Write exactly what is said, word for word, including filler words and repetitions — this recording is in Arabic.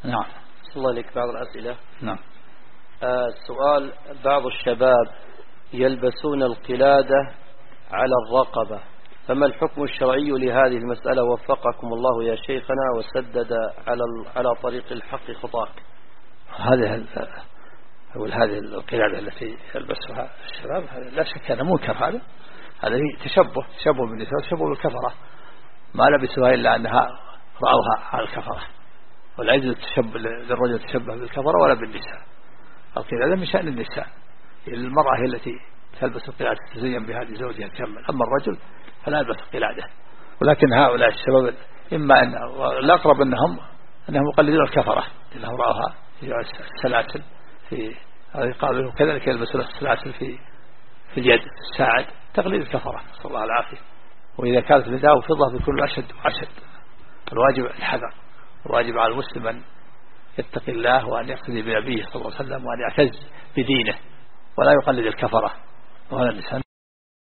نعم. صلى الله عليك. بعض الأسئلة. نعم. آه السؤال: بعض الشباب يلبسون القلادة على الرقبة، فما الحكم الشرعي لهذه المسألة؟ وفقكم الله يا شيخنا وسدد على على طريق الحق خطاك. هذه هذه القلادة التي يلبسها الشباب لا شك أنه منكر. هذا هذا تشبه تشبه بالنساء، تشبه بالكفرة. ما لبسوها إلا أنها رأوها على الكفرة، ولا يجوز التشبه للرجل تشبه بالكفرة ولا بالنساء. القلادة من شأن النساء، المرأة هي التي تلبس القلادة تزين بها لزوجها كمل، أما الرجل فلا يلبس القلادة. ولكن هؤلاء الشباب إما أن الأقرب أنهم أنهم يقلدون الكفرة لأنهم رأوها في السلاسل في الرقاب، وكذلك يلبسون السلاسل في في اليد الساعد، تقليد الكفرة، نسأل الله العافية. وإذا كانت النداء فضة بكل أشد وأشد. الواجب الحذر، الواجب على المسلم أن يتقي الله وأن يقتدي بنبيه صلى الله عليه وسلم وأن يعتز بدينه ولا يقلد الكفرة. وهذا الإنسان